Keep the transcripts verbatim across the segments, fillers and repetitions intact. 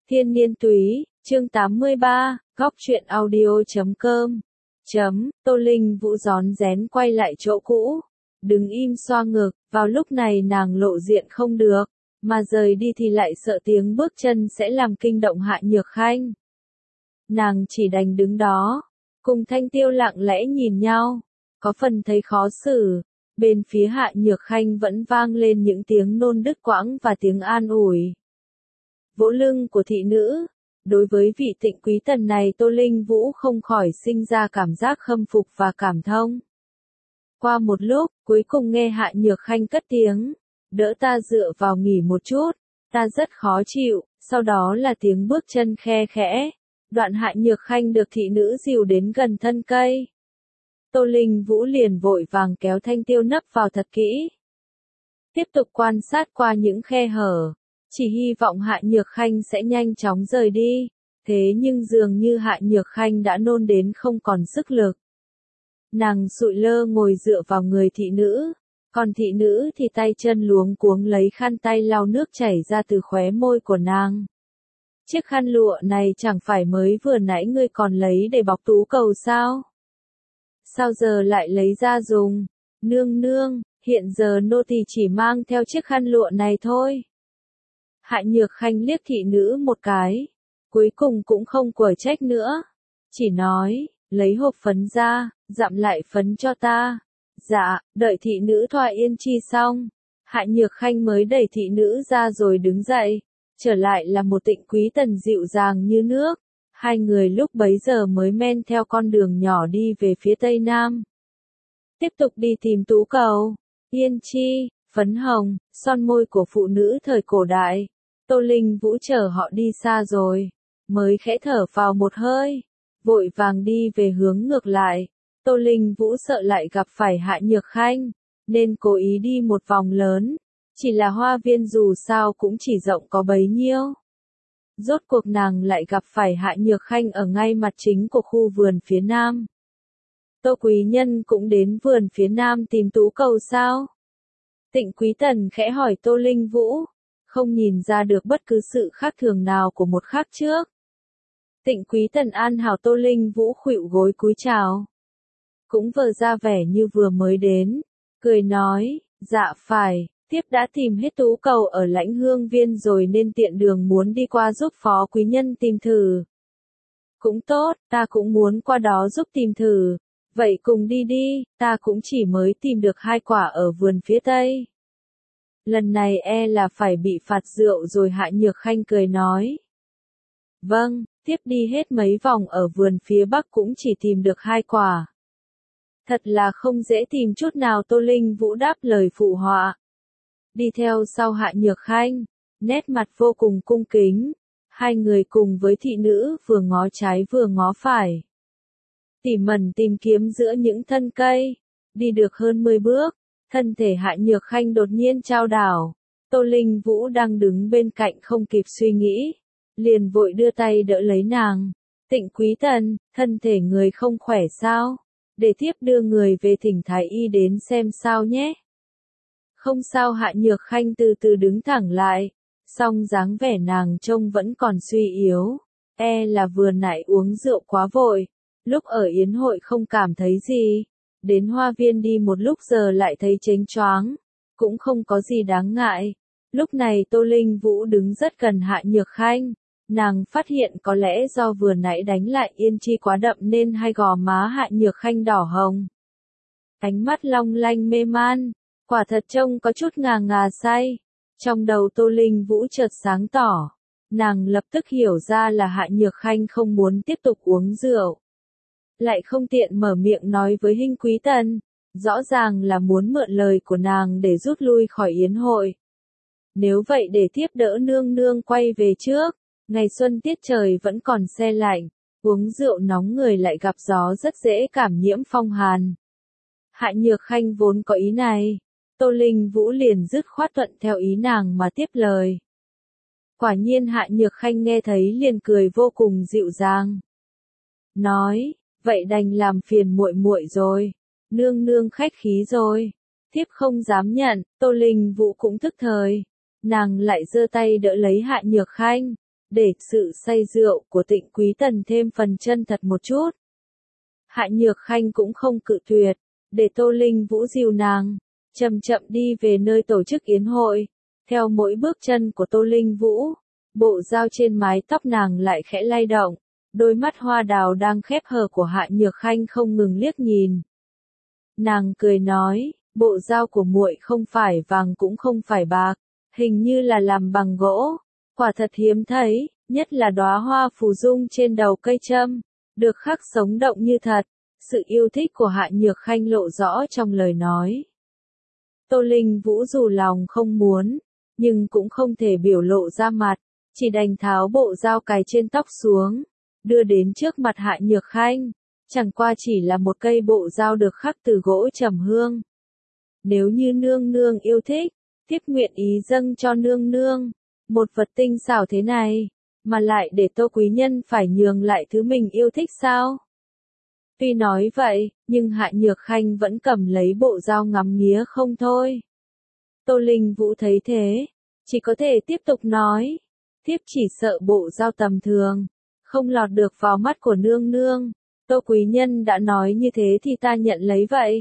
Thiên niên túy, chương tám mươi ba, góc truyện audio chấm com. Chấm, Tô Linh Vũ rón rén quay lại chỗ cũ. Đứng im xoa ngực, vào lúc này nàng lộ diện không được, mà rời đi thì lại sợ tiếng bước chân sẽ làm kinh động Hạ Nhược Khanh. Nàng chỉ đành đứng đó, cùng Thanh Tiêu lặng lẽ nhìn nhau, có phần thấy khó xử. Bên phía Hạ Nhược Khanh vẫn vang lên những tiếng nôn đứt quãng và tiếng an ủi. Vỗ lưng của thị nữ, đối với vị Tịnh Quý Tần này Tô Linh Vũ không khỏi sinh ra cảm giác khâm phục và cảm thông. Qua một lúc, cuối cùng nghe Hạ Nhược Khanh cất tiếng, đỡ ta dựa vào nghỉ một chút, ta rất khó chịu, sau đó là tiếng bước chân khe khẽ, đoạn Hạ Nhược Khanh được thị nữ dìu đến gần thân cây. Tô Linh Vũ liền vội vàng kéo Thanh Tiêu nấp vào thật kỹ. Tiếp tục quan sát qua những khe hở, chỉ hy vọng Hạ Nhược Khanh sẽ nhanh chóng rời đi, thế nhưng dường như Hạ Nhược Khanh đã nôn đến không còn sức lực. Nàng sụi lơ ngồi dựa vào người thị nữ, còn thị nữ thì tay chân luống cuống lấy khăn tay lau nước chảy ra từ khóe môi của nàng. Chiếc khăn lụa này chẳng phải mới vừa nãy ngươi còn lấy để bọc tú cầu sao? Sao giờ lại lấy ra dùng? Nương nương, hiện giờ nô tỳ chỉ mang theo chiếc khăn lụa này thôi. Hạ Nhược Khanh liếc thị nữ một cái, cuối cùng cũng không quở trách nữa, chỉ nói, lấy hộp phấn ra, dặm lại phấn cho ta. Dạ, đợi thị nữ thoa yên chi xong, Hạ Nhược Khanh mới đẩy thị nữ ra rồi đứng dậy, trở lại là một Tịnh Quý Tần dịu dàng như nước. Hai người lúc bấy giờ mới men theo con đường nhỏ đi về phía tây nam. Tiếp tục đi tìm tú cầu, yên chi, phấn hồng, son môi của phụ nữ thời cổ đại. Tô Linh Vũ chờ họ đi xa rồi, mới khẽ thở vào một hơi, vội vàng đi về hướng ngược lại. Tô Linh Vũ sợ lại gặp phải Hạ Nhược Khanh, nên cố ý đi một vòng lớn, chỉ là hoa viên dù sao cũng chỉ rộng có bấy nhiêu. Rốt cuộc nàng lại gặp phải Hạ Nhược Khanh ở ngay mặt chính của khu vườn phía nam. Tô quý nhân cũng đến vườn phía nam tìm tú cầu sao? Tịnh Quý Tần khẽ hỏi Tô Linh Vũ, không nhìn ra được bất cứ sự khác thường nào của một khác trước. Tịnh Quý Tần an hảo Tô Linh Vũ khuỵu gối cúi chào. Cũng vờ ra vẻ như vừa mới đến, cười nói, dạ phải. Tiếp đã tìm hết tú cầu ở Lãnh Hương Viên rồi nên tiện đường muốn đi qua giúp phó quý nhân tìm thử. Cũng tốt, ta cũng muốn qua đó giúp tìm thử. Vậy cùng đi đi, ta cũng chỉ mới tìm được hai quả ở vườn phía tây. Lần này e là phải bị phạt rượu rồi Hạ Nhược Khanh cười nói. Vâng, tiếp đi hết mấy vòng ở vườn phía bắc cũng chỉ tìm được hai quả. Thật là không dễ tìm chút nào Tô Linh Vũ đáp lời phụ họa. Đi theo sau Hạ Nhược Khanh, nét mặt vô cùng cung kính, hai người cùng với thị nữ vừa ngó trái vừa ngó phải. Tỉ mẩn tìm kiếm giữa những thân cây, đi được hơn mười bước, thân thể Hạ Nhược Khanh đột nhiên chao đảo. Tô Linh Vũ đang đứng bên cạnh không kịp suy nghĩ, liền vội đưa tay đỡ lấy nàng. Tịnh Quý Tần, thân thể người không khỏe sao? Để thiếp đưa người về thỉnh thái y đến xem sao nhé. Không sao Hạ Nhược Khanh từ từ đứng thẳng lại, song dáng vẻ nàng trông vẫn còn suy yếu, e là vừa nãy uống rượu quá vội, lúc ở yến hội không cảm thấy gì, đến hoa viên đi một lúc giờ lại thấy chếnh choáng, cũng không có gì đáng ngại. Lúc này Tô Linh Vũ đứng rất gần Hạ Nhược Khanh, nàng phát hiện có lẽ do vừa nãy đánh lại yên chi quá đậm nên hai gò má Hạ Nhược Khanh đỏ hồng. Ánh mắt long lanh mê man. Quả thật trông có chút ngà ngà say. Trong đầu Tô Linh Vũ chợt sáng tỏ. Nàng lập tức hiểu ra là Hạ Nhược Khanh không muốn tiếp tục uống rượu. Lại không tiện mở miệng nói với Hinh Quý Tần. Rõ ràng là muốn mượn lời của nàng để rút lui khỏi yến hội. Nếu vậy để tiếp đỡ nương nương quay về trước. Ngày xuân tiết trời vẫn còn se lạnh. Uống rượu nóng người lại gặp gió rất dễ cảm nhiễm phong hàn. Hạ Nhược Khanh vốn có ý này. Tô Linh Vũ liền dứt khoát thuận theo ý nàng mà tiếp lời. Quả nhiên Hạ Nhược Khanh nghe thấy liền cười vô cùng dịu dàng. Nói, vậy đành làm phiền muội muội rồi, nương nương khách khí rồi. Tiếp không dám nhận, Tô Linh Vũ cũng thức thời. Nàng lại giơ tay đỡ lấy Hạ Nhược Khanh, để sự say rượu của Tịnh Quý Tần thêm phần chân thật một chút. Hạ Nhược Khanh cũng không cự tuyệt, để Tô Linh Vũ dìu nàng, chậm chậm đi về nơi tổ chức yến hội. Theo mỗi bước chân của Tô Linh Vũ, bộ dao trên mái tóc nàng lại khẽ lay động, đôi mắt hoa đào đang khép hờ của Hạ Nhược Khanh không ngừng liếc nhìn. Nàng cười nói, bộ dao của muội không phải vàng cũng không phải bạc, hình như là làm bằng gỗ, quả thật hiếm thấy, nhất là đóa hoa phù dung trên đầu cây trâm, được khắc sống động như thật. Sự yêu thích của Hạ Nhược Khanh lộ rõ trong lời nói. Tô Linh Vũ dù lòng không muốn, nhưng cũng không thể biểu lộ ra mặt, chỉ đành tháo bộ dao cài trên tóc xuống, đưa đến trước mặt Hạ Nhược Khanh. Chẳng qua chỉ là một cây bộ dao được khắc từ gỗ trầm hương. Nếu như nương nương yêu thích, thiếp nguyện ý dâng cho nương nương, một vật tinh xảo thế này, mà lại để Tô quý nhân phải nhường lại thứ mình yêu thích sao? Tuy nói vậy, nhưng Hạ Nhược Khanh vẫn cầm lấy bộ dao ngắm nghía không thôi. Tô Linh Vũ thấy thế, chỉ có thể tiếp tục nói, thiếp chỉ sợ bộ dao tầm thường, không lọt được vào mắt của nương nương. Tô quý nhân đã nói như thế thì ta nhận lấy vậy.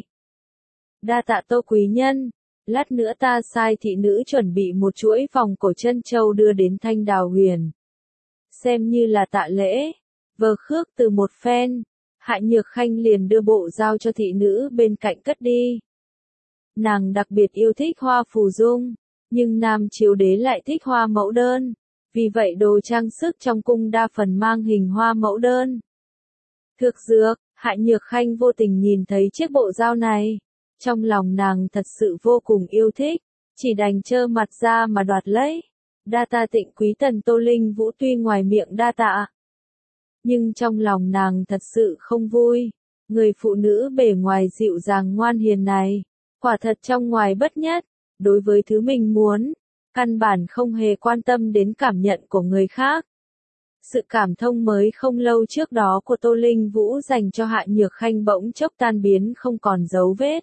Đa tạ Tô quý nhân, lát nữa ta sai thị nữ chuẩn bị một chuỗi vòng cổ trân châu đưa đến Thanh Đào Huyền. Xem như là tạ lễ, vờ khước từ một phen. Hạ Nhược Khanh liền đưa bộ dao cho thị nữ bên cạnh cất đi. Nàng đặc biệt yêu thích hoa phù dung, nhưng Nam Chiếu Đế lại thích hoa mẫu đơn, vì vậy đồ trang sức trong cung đa phần mang hình hoa mẫu đơn. Thực dược, Hạ Nhược Khanh vô tình nhìn thấy chiếc bộ dao này, trong lòng nàng thật sự vô cùng yêu thích, chỉ đành trơ mặt ra mà đoạt lấy. Đa tạ Tịnh Quý Tần. Tô Linh Vũ tuy ngoài miệng đa tạ, nhưng trong lòng nàng thật sự không vui. Người phụ nữ bề ngoài dịu dàng ngoan hiền này, quả thật trong ngoài bất nhất, đối với thứ mình muốn, căn bản không hề quan tâm đến cảm nhận của người khác. Sự cảm thông mới không lâu trước đó của Tô Linh Vũ dành cho Hạ Nhược Khanh bỗng chốc tan biến không còn dấu vết.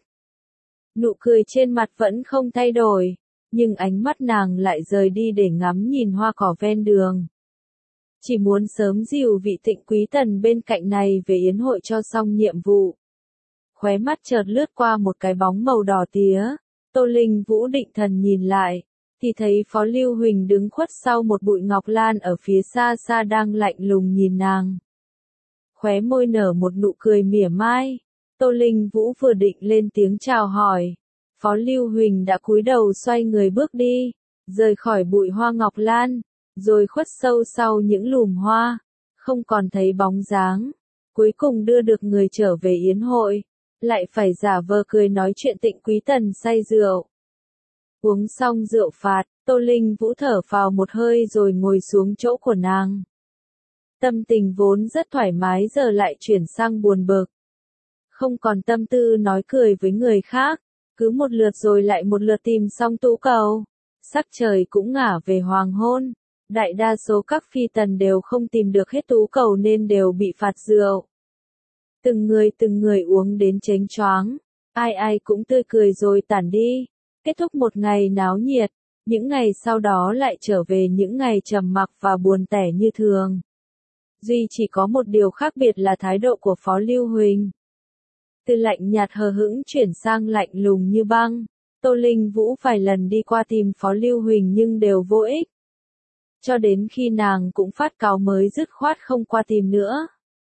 Nụ cười trên mặt vẫn không thay đổi, nhưng ánh mắt nàng lại rời đi để ngắm nhìn hoa cỏ ven đường. Chỉ muốn sớm dìu vị Tịnh Quý Tần bên cạnh này về yến hội cho xong nhiệm vụ. Khóe mắt chợt lướt qua một cái bóng màu đỏ tía, Tô Linh Vũ định thần nhìn lại, thì thấy Phó Lưu Huỳnh đứng khuất sau một bụi ngọc lan ở phía xa xa đang lạnh lùng nhìn nàng. Khóe môi nở một nụ cười mỉa mai, Tô Linh Vũ vừa định lên tiếng chào hỏi, Phó Lưu Huỳnh đã cúi đầu xoay người bước đi, rời khỏi bụi hoa ngọc lan, rồi khuất sâu sau những lùm hoa, không còn thấy bóng dáng. Cuối cùng đưa được người trở về yến hội, lại phải giả vờ cười nói chuyện Tịnh Quý Tần say rượu. Uống xong rượu phạt, Tô Linh Vũ thở phào một hơi rồi ngồi xuống chỗ của nàng. Tâm tình vốn rất thoải mái giờ lại chuyển sang buồn bực. Không còn tâm tư nói cười với người khác, cứ một lượt rồi lại một lượt tìm xong tú cầu. Sắc trời cũng ngả về hoàng hôn, đại đa số các phi tần đều không tìm được hết tú cầu nên đều bị phạt rượu. Từng người từng người uống đến chếnh choáng, ai ai cũng tươi cười rồi tản đi. Kết thúc một ngày náo nhiệt, những ngày sau đó lại trở về những ngày trầm mặc và buồn tẻ như thường. Duy chỉ có một điều khác biệt là thái độ của Phó Lưu Huỳnh. Từ lạnh nhạt hờ hững chuyển sang lạnh lùng như băng. Tô Linh Vũ vài lần đi qua tìm Phó Lưu Huỳnh nhưng đều vô ích. Cho đến khi nàng cũng phát cáo mới dứt khoát không qua tìm nữa.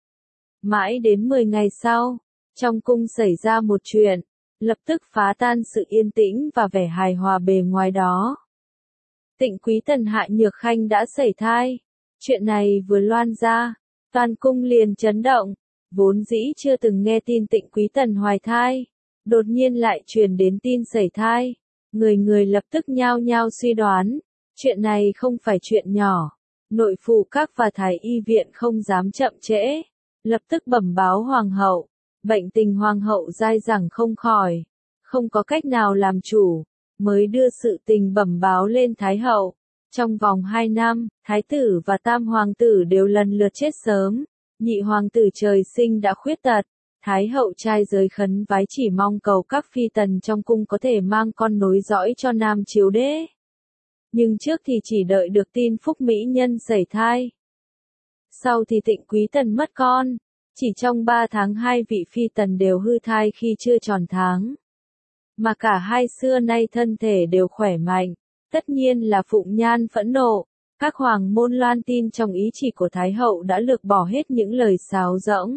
Mãi đến mười ngày sau, trong cung xảy ra một chuyện, lập tức phá tan sự yên tĩnh và vẻ hài hòa bề ngoài đó. Tịnh Quý Tần Hạ Nhược Khanh đã sẩy thai. Chuyện này vừa loan ra, toàn cung liền chấn động, vốn dĩ chưa từng nghe tin Tịnh Quý Tần hoài thai, đột nhiên lại truyền đến tin sẩy thai. Người người lập tức nhao nhao suy đoán, chuyện này không phải chuyện nhỏ. Nội phụ các và thái y viện không dám chậm trễ, lập tức bẩm báo hoàng hậu. Bệnh tình hoàng hậu dai dẳng không khỏi, không có cách nào làm chủ, mới đưa sự tình bẩm báo lên thái hậu. Trong vòng hai năm, thái tử và tam hoàng tử đều lần lượt chết sớm, nhị hoàng tử trời sinh đã khuyết tật, thái hậu trai giới khấn vái chỉ mong cầu các phi tần trong cung có thể mang con nối dõi cho Nam Chiếu Đế. Nhưng trước thì chỉ đợi được tin Phúc mỹ nhân sẩy thai. Sau thì Tịnh Quý Tần mất con. Chỉ trong ba tháng hai vị phi tần đều hư thai khi chưa tròn tháng. Mà cả hai xưa nay thân thể đều khỏe mạnh. Tất nhiên là Phụng Nhan phẫn nộ. Các hoàng môn loan tin trong ý chỉ của Thái hậu đã lược bỏ hết những lời sáo rỗng.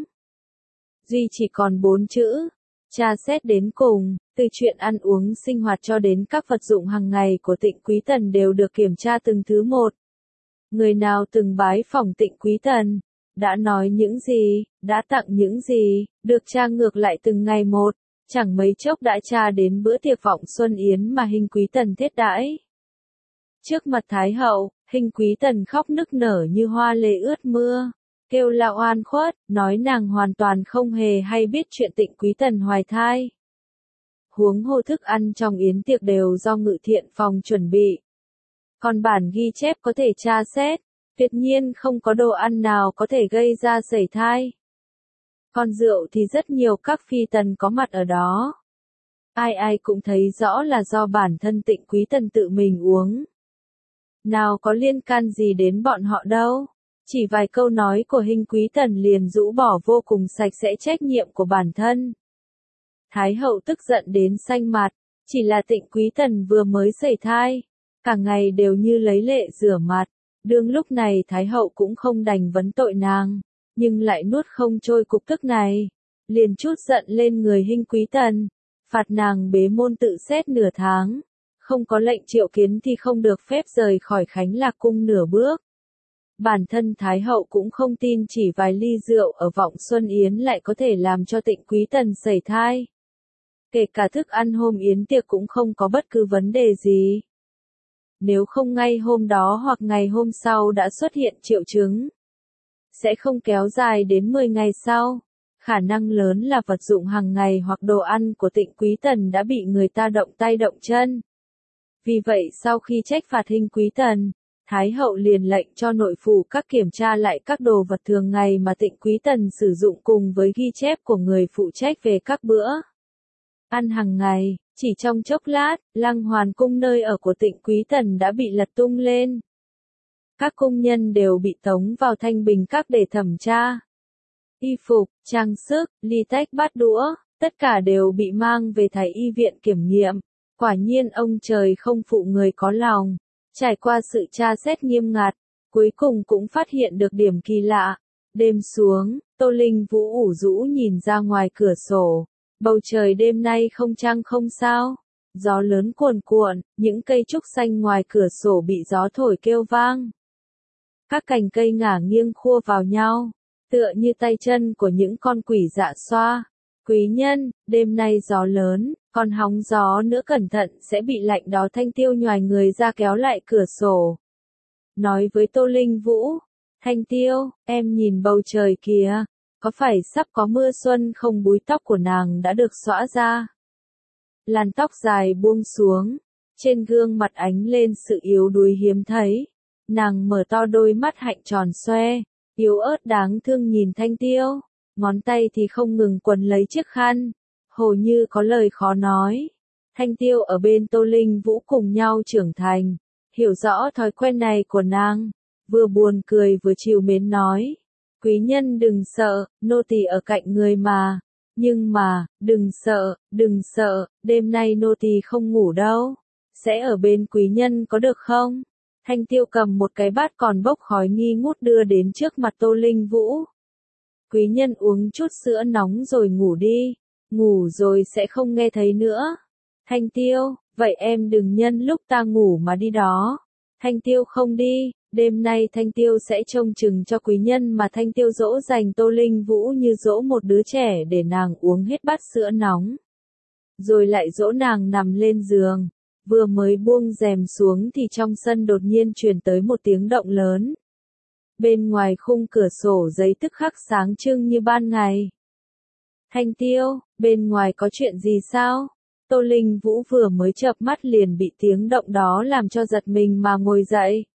Duy chỉ còn bốn chữ. Tra xét đến cùng, từ chuyện ăn uống sinh hoạt cho đến các vật dụng hàng ngày của Tịnh Quý Tần đều được kiểm tra từng thứ một. Người nào từng bái phỏng Tịnh Quý Tần, đã nói những gì, đã tặng những gì, được tra ngược lại từng ngày một, chẳng mấy chốc đã tra đến bữa tiệc vọng xuân yến mà Hình Quý Tần thiết đãi. Trước mặt Thái hậu, Hình Quý Tần khóc nức nở như hoa lê ướt mưa, kêu la oan khuất, nói nàng hoàn toàn không hề hay biết chuyện Tịnh Quý Tần hoài thai. Huống hồ thức ăn trong yến tiệc đều do Ngự Thiện Phòng chuẩn bị. Còn bản ghi chép có thể tra xét, tuyệt nhiên không có đồ ăn nào có thể gây ra sẩy thai. Còn rượu thì rất nhiều các phi tần có mặt ở đó. Ai ai cũng thấy rõ là do bản thân Tịnh Quý Tần tự mình uống. Nào có liên can gì đến bọn họ đâu. Chỉ vài câu nói của Hình Quý Tần liền rũ bỏ vô cùng sạch sẽ trách nhiệm của bản thân. Thái hậu tức giận đến xanh mặt, chỉ là Tịnh Quý Tần vừa mới sẩy thai, cả ngày đều như lấy lệ rửa mặt. Đương lúc này Thái hậu cũng không đành vấn tội nàng, nhưng lại nuốt không trôi cục tức này, liền trút giận lên người Hình Quý Tần, phạt nàng bế môn tự xét nửa tháng, không có lệnh triệu kiến thì không được phép rời khỏi Khánh Lạc cung nửa bước. Bản thân Thái hậu cũng không tin chỉ vài ly rượu ở vọng xuân yến lại có thể làm cho Tịnh Quý Tần sẩy thai. Kể cả thức ăn hôm yến tiệc cũng không có bất cứ vấn đề gì. Nếu không ngay hôm đó hoặc ngày hôm sau đã xuất hiện triệu chứng, sẽ không kéo dài đến mười ngày sau. Khả năng lớn là vật dụng hàng ngày hoặc đồ ăn của Tịnh Quý Tần đã bị người ta động tay động chân. Vì vậy sau khi trách phạt Hình Quý Tần, Thái hậu liền lệnh cho nội phủ các kiểm tra lại các đồ vật thường ngày mà Tịnh Quý Tần sử dụng cùng với ghi chép của người phụ trách về các bữa ăn hàng ngày. Chỉ trong chốc lát, Lăng Hoàn cung nơi ở của Tịnh Quý Tần đã bị lật tung lên. Các cung nhân đều bị tống vào thanh bình các để thẩm tra. Y phục, trang sức, ly tách bát đũa, tất cả đều bị mang về Thái y viện kiểm nghiệm. Quả nhiên ông trời không phụ người có lòng. Trải qua sự tra xét nghiêm ngặt, cuối cùng cũng phát hiện được điểm kỳ lạ. Đêm xuống, Tô Linh Vũ ủ rũ nhìn ra ngoài cửa sổ. Bầu trời đêm nay không trăng không sao. Gió lớn cuồn cuộn, những cây trúc xanh ngoài cửa sổ bị gió thổi kêu vang. Các cành cây ngả nghiêng khua vào nhau, tựa như tay chân của những con quỷ dạ xoa. Quý nhân, đêm nay gió lớn, còn hóng gió nữa cẩn thận sẽ bị lạnh đó. Thanh Tiêu nhoài người ra kéo lại cửa sổ. Nói với Tô Linh Vũ, Thanh Tiêu, em nhìn bầu trời kìa, có phải sắp có mưa xuân không? Búi tóc của nàng đã được xõa ra. Làn tóc dài buông xuống, trên gương mặt ánh lên sự yếu đuối hiếm thấy. Nàng mở to đôi mắt hạnh tròn xoe, yếu ớt đáng thương nhìn Thanh Tiêu. Ngón tay thì không ngừng quấn lấy chiếc khăn, hồ như có lời khó nói. Thanh Tiêu ở bên Tô Linh Vũ cùng nhau trưởng thành, hiểu rõ thói quen này của nàng, vừa buồn cười vừa trìu mến nói. Quý nhân đừng sợ, nô tỳ ở cạnh người mà. Nhưng mà, đừng sợ, đừng sợ, đêm nay nô tỳ không ngủ đâu. Sẽ ở bên quý nhân có được không? Thanh Tiêu cầm một cái bát còn bốc khói nghi ngút đưa đến trước mặt Tô Linh Vũ. Quý nhân uống chút sữa nóng rồi ngủ đi, ngủ rồi sẽ không nghe thấy nữa. Thanh Tiêu, vậy em đừng nhân lúc ta ngủ mà đi đó. Thanh Tiêu không đi, đêm nay Thanh Tiêu sẽ trông chừng cho quý nhân mà Thanh Tiêu dỗ dành Tô Linh Vũ như dỗ một đứa trẻ để nàng uống hết bát sữa nóng. Rồi lại dỗ nàng nằm lên giường, vừa mới buông rèm xuống thì trong sân đột nhiên truyền tới một tiếng động lớn. Bên ngoài khung cửa sổ giấy tức khắc sáng trưng như ban ngày. Thanh Tiêu, bên ngoài có chuyện gì sao? Tô Linh Vũ vừa mới chợp mắt liền bị tiếng động đó làm cho giật mình mà ngồi dậy.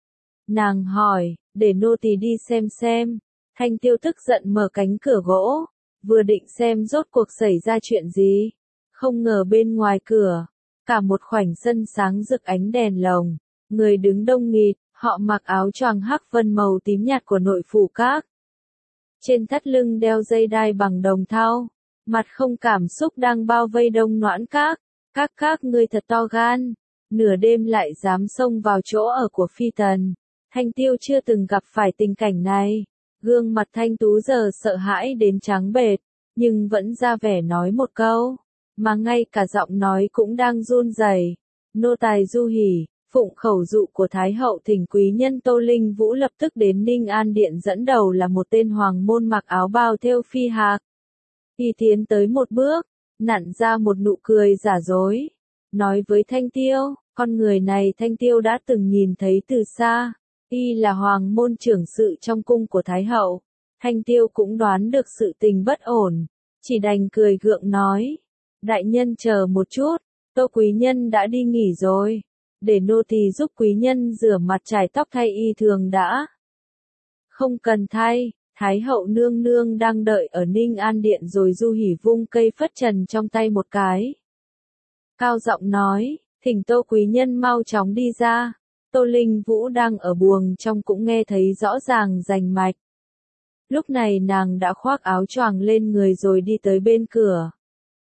Nàng hỏi, để nô tỳ đi xem xem. Thanh Tiêu tức giận mở cánh cửa gỗ, vừa định xem rốt cuộc xảy ra chuyện gì. Không ngờ bên ngoài cửa, cả một khoảnh sân sáng rực ánh đèn lồng. Người đứng đông nghịt, họ mặc áo choàng hắc vân màu tím nhạt của nội phủ các. Trên thắt lưng đeo dây đai bằng đồng thau, mặt không cảm xúc đang bao vây đông noãn các. Các các ngươi thật to gan, nửa đêm lại dám xông vào chỗ ở của phi tần. Thanh Tiêu chưa từng gặp phải tình cảnh này, gương mặt Thanh Tú giờ sợ hãi đến trắng bệch, nhưng vẫn ra vẻ nói một câu, mà ngay cả giọng nói cũng đang run rẩy. Nô tài Du Hỉ, phụng khẩu dụ của Thái hậu thỉnh quý nhân Tô Linh Vũ lập tức đến Ninh An Điện, dẫn đầu là một tên hoàng môn mặc áo bào thêu phi hạc. Y tiến tới một bước, nặn ra một nụ cười giả dối, nói với Thanh Tiêu, con người này Thanh Tiêu đã từng nhìn thấy từ xa, y là hoàng môn trưởng sự trong cung của Thái hậu. Thanh Tiêu cũng đoán được sự tình bất ổn, chỉ đành cười gượng nói, đại nhân chờ một chút, Tô quý nhân đã đi nghỉ rồi, để nô tỳ giúp quý nhân rửa mặt chải tóc thay y thường đã. Không cần thay, Thái hậu nương nương đang đợi ở Ninh An Điện rồi. Du Hỉ vung cây phất trần trong tay một cái, cao giọng nói, thỉnh Tô quý nhân mau chóng đi ra. Tô Linh Vũ đang ở buồng trong cũng nghe thấy rõ ràng rành mạch. Lúc này nàng đã khoác áo choàng lên người rồi đi tới bên cửa.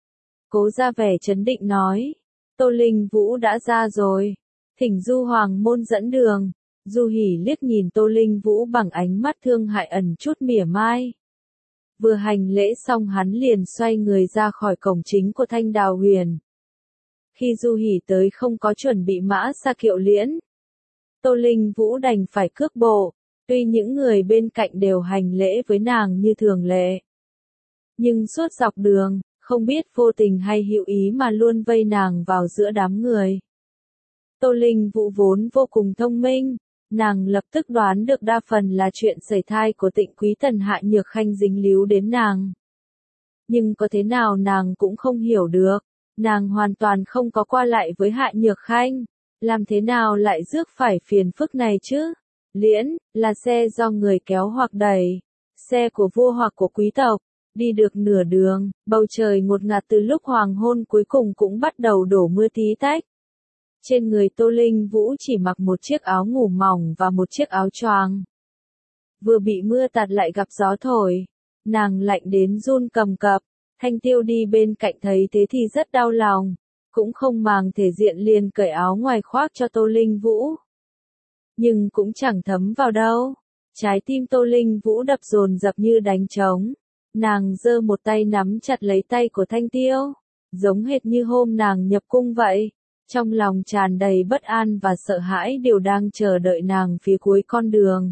Cố ra vẻ trấn định nói, Tô Linh Vũ đã ra rồi, thỉnh Du hoàng môn dẫn đường. Du Hỉ liếc nhìn Tô Linh Vũ bằng ánh mắt thương hại ẩn chút mỉa mai. Vừa hành lễ xong hắn liền xoay người ra khỏi cổng chính của Thanh Đào Huyền. Khi Du Hỉ tới không có chuẩn bị mã xa kiệu liễn, Tô Linh Vũ đành phải cước bộ, tuy những người bên cạnh đều hành lễ với nàng như thường lệ. Nhưng suốt dọc đường, không biết vô tình hay hữu ý mà luôn vây nàng vào giữa đám người. Tô Linh Vũ vốn vô cùng thông minh, nàng lập tức đoán được đa phần là chuyện sẩy thai của Tịnh Quý Tần Hạ Nhược Khanh dính líu đến nàng. Nhưng có thế nào nàng cũng không hiểu được, nàng hoàn toàn không có qua lại với Hạ Nhược Khanh, làm thế nào lại rước phải phiền phức này chứ? Liễn, là xe do người kéo hoặc đẩy, xe của vua hoặc của quý tộc, đi được nửa đường, bầu trời ngột ngạt từ lúc hoàng hôn cuối cùng cũng bắt đầu đổ mưa tí tách. Trên người Tô Linh Vũ chỉ mặc một chiếc áo ngủ mỏng và một chiếc áo choàng. Vừa bị mưa tạt lại gặp gió thổi, nàng lạnh đến run cầm cập. Thanh Tiêu đi bên cạnh thấy thế thì rất đau lòng, cũng không màng thể diện liền cởi áo ngoài khoác cho Tô Linh Vũ. Nhưng cũng chẳng thấm vào đâu, trái tim Tô Linh Vũ đập dồn dập như đánh trống. Nàng giơ một tay nắm chặt lấy tay của Thanh Tiêu, giống hệt như hôm nàng nhập cung vậy. Trong lòng tràn đầy bất an và sợ hãi đều đang chờ đợi nàng phía cuối con đường.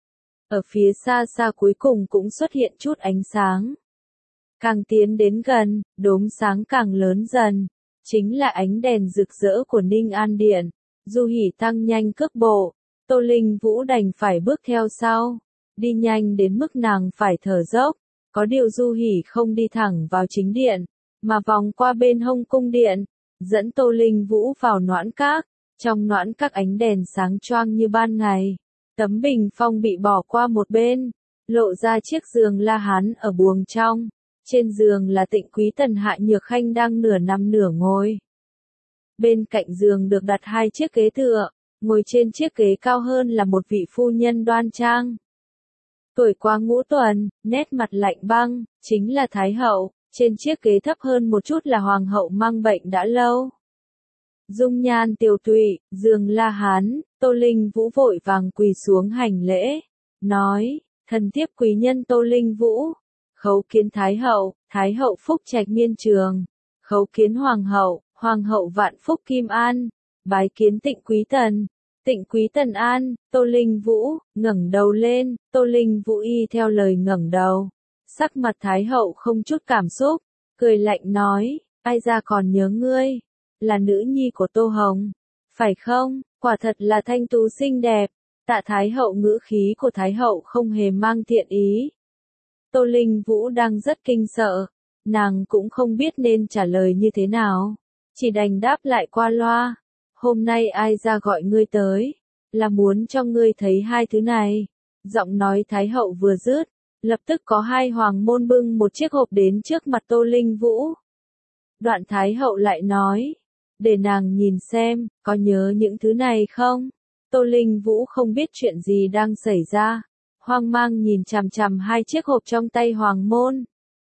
Ở phía xa xa cuối cùng cũng xuất hiện chút ánh sáng. Càng tiến đến gần, đốm sáng càng lớn dần. Chính là ánh đèn rực rỡ của Ninh An Điện. Du Hỉ tăng nhanh cước bộ, Tô Linh Vũ đành phải bước theo sau. Đi nhanh đến mức nàng phải thở dốc. Có điều Du Hỉ không đi thẳng vào chính điện, mà vòng qua bên hông cung điện, dẫn Tô Linh Vũ vào noãn các. Trong noãn các ánh đèn sáng choang như ban ngày. Tấm bình phong bị bỏ qua một bên, lộ ra chiếc giường La Hán ở buồng trong. Trên giường là Tịnh Quý Tần Hạ Nhược Khanh đang nửa nằm nửa ngồi. Bên cạnh giường được đặt hai chiếc ghế tựa, ngồi trên chiếc ghế cao hơn là một vị phu nhân đoan trang. Tuổi qua ngũ tuần, nét mặt lạnh băng, chính là Thái hậu. Trên chiếc ghế thấp hơn một chút là Hoàng hậu mang bệnh đã lâu. Dung nhan tiều tụy, giường La Hán. Tô Linh Vũ vội vàng quỳ xuống hành lễ, nói, thần tiếp quý nhân Tô Linh Vũ, khấu kiến Thái hậu. Thái hậu phúc trạch miên trường, khấu kiến Hoàng hậu. Hoàng hậu vạn phúc kim an, bái kiến Tịnh Quý Tần. Tịnh Quý Tần an. Tô Linh Vũ ngẩng đầu lên, Tô Linh Vũ y theo lời ngẩng đầu. Sắc mặt Thái hậu không chút cảm xúc, cười lạnh nói, ai ra còn nhớ ngươi, là nữ nhi của Tô Hồng, phải không? Quả thật là thanh tú xinh đẹp. Tạ Thái hậu ngữ khí của Thái hậu không hề mang thiện ý. Tô Linh Vũ đang rất kinh sợ, nàng cũng không biết nên trả lời như thế nào, chỉ đành đáp lại qua loa. Hôm nay ai ra gọi ngươi tới, là muốn cho ngươi thấy hai thứ này. Giọng nói Thái hậu vừa dứt, lập tức có hai hoàng môn bưng một chiếc hộp đến trước mặt Tô Linh Vũ. Đoạn Thái hậu lại nói, để nàng nhìn xem, có nhớ những thứ này không? Tô Linh Vũ không biết chuyện gì đang xảy ra, hoang mang nhìn chằm chằm hai chiếc hộp trong tay Hoàng Môn.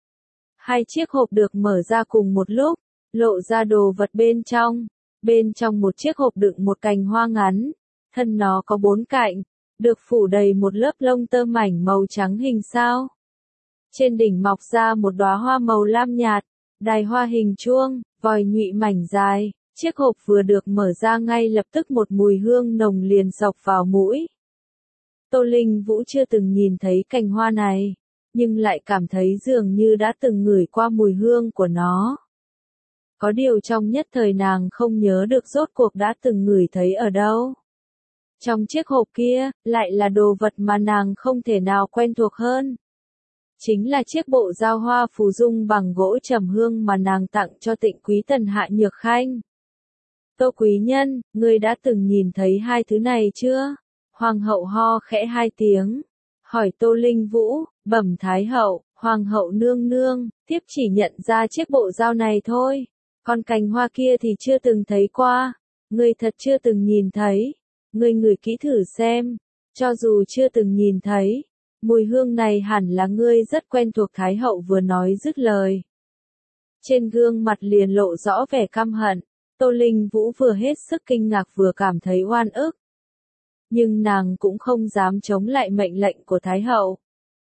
Hai chiếc hộp được mở ra cùng một lúc, lộ ra đồ vật bên trong. Bên trong một chiếc hộp đựng một cành hoa ngắn, thân nó có bốn cạnh, được phủ đầy một lớp lông tơ mảnh màu trắng hình sao. Trên đỉnh mọc ra một đóa hoa màu lam nhạt, đài hoa hình chuông, vòi nhụy mảnh dài. Chiếc hộp vừa được mở ra ngay lập tức một mùi hương nồng liền xộc vào mũi. Tô Linh Vũ chưa từng nhìn thấy cành hoa này, nhưng lại cảm thấy dường như đã từng ngửi qua mùi hương của nó. Có điều trong nhất thời nàng không nhớ được rốt cuộc đã từng ngửi thấy ở đâu. Trong chiếc hộp kia, lại là đồ vật mà nàng không thể nào quen thuộc hơn. Chính là chiếc bộ dao hoa phù dung bằng gỗ trầm hương mà nàng tặng cho Tịnh Quý Tần Hạ Nhược Khanh. Tô quý nhân, ngươi đã từng nhìn thấy hai thứ này chưa? Hoàng hậu ho khẽ hai tiếng, hỏi Tô Linh Vũ, bẩm Thái hậu, Hoàng hậu nương nương, tiếp chỉ nhận ra chiếc bộ dao này thôi, còn cành hoa kia thì chưa từng thấy qua, ngươi thật chưa từng nhìn thấy, ngươi ngửi kỹ thử xem, cho dù chưa từng nhìn thấy, mùi hương này hẳn là ngươi rất quen thuộc. Thái hậu vừa nói dứt lời. Trên gương mặt liền lộ rõ vẻ căm hận. Tô Linh Vũ vừa hết sức kinh ngạc vừa cảm thấy oan ức. Nhưng nàng cũng không dám chống lại mệnh lệnh của Thái hậu.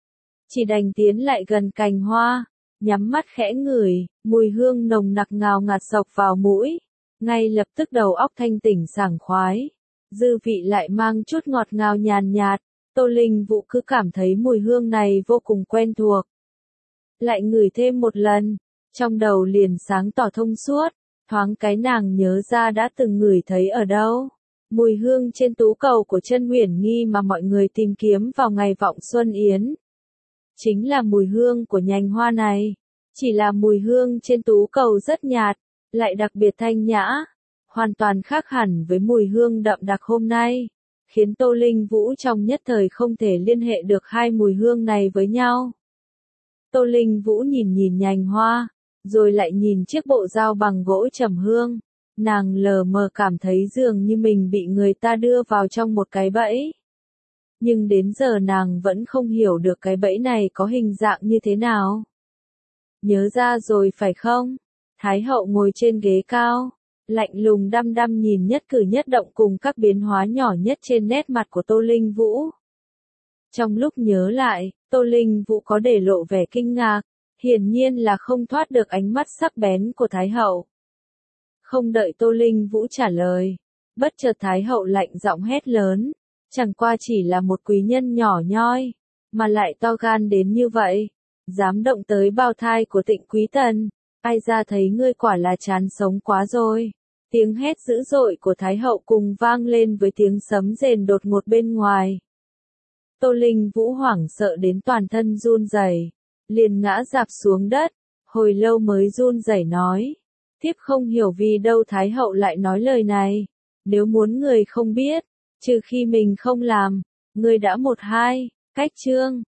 Chỉ đành tiến lại gần cành hoa, nhắm mắt khẽ ngửi, mùi hương nồng nặc ngào ngạt xộc vào mũi. Ngay lập tức đầu óc thanh tỉnh sảng khoái. Dư vị lại mang chút ngọt ngào nhàn nhạt. Tô Linh Vũ cứ cảm thấy mùi hương này vô cùng quen thuộc. Lại ngửi thêm một lần, trong đầu liền sáng tỏ thông suốt. Thoáng cái nàng nhớ ra đã từng ngửi thấy ở đâu. Mùi hương trên tú cầu của Chân Uyển Nghi mà mọi người tìm kiếm vào ngày vọng xuân yến. Chính là mùi hương của nhành hoa này. Chỉ là mùi hương trên tú cầu rất nhạt, lại đặc biệt thanh nhã. Hoàn toàn khác hẳn với mùi hương đậm đặc hôm nay. Khiến Tô Linh Vũ trong nhất thời không thể liên hệ được hai mùi hương này với nhau. Tô Linh Vũ nhìn nhìn nhành hoa, rồi lại nhìn chiếc bộ dao bằng gỗ trầm hương. Nàng lờ mờ cảm thấy dường như mình bị người ta đưa vào trong một cái bẫy. Nhưng đến giờ nàng vẫn không hiểu được cái bẫy này có hình dạng như thế nào. Nhớ ra rồi phải không? Thái hậu ngồi trên ghế cao, lạnh lùng đăm đăm nhìn nhất cử nhất động cùng các biến hóa nhỏ nhất trên nét mặt của Tô Linh Vũ. Trong lúc nhớ lại, Tô Linh Vũ có để lộ vẻ kinh ngạc, hiển nhiên là không thoát được ánh mắt sắc bén của Thái hậu. Không đợi Tô Linh Vũ trả lời, bất chợt Thái hậu lạnh giọng hét lớn, chẳng qua chỉ là một quý nhân nhỏ nhoi, mà lại to gan đến như vậy, dám động tới bào thai của Tịnh Quý Tần, ai ra thấy ngươi quả là chán sống quá rồi. Tiếng hét dữ dội của Thái hậu cùng vang lên với tiếng sấm rền đột ngột bên ngoài. Tô Linh Vũ hoảng sợ đến toàn thân run rẩy, liền ngã rạp xuống đất, hồi lâu mới run rẩy nói. Tiếp không hiểu vì đâu Thái hậu lại nói lời này. Nếu muốn người không biết, trừ khi mình không làm, người đã một hai, cách chương.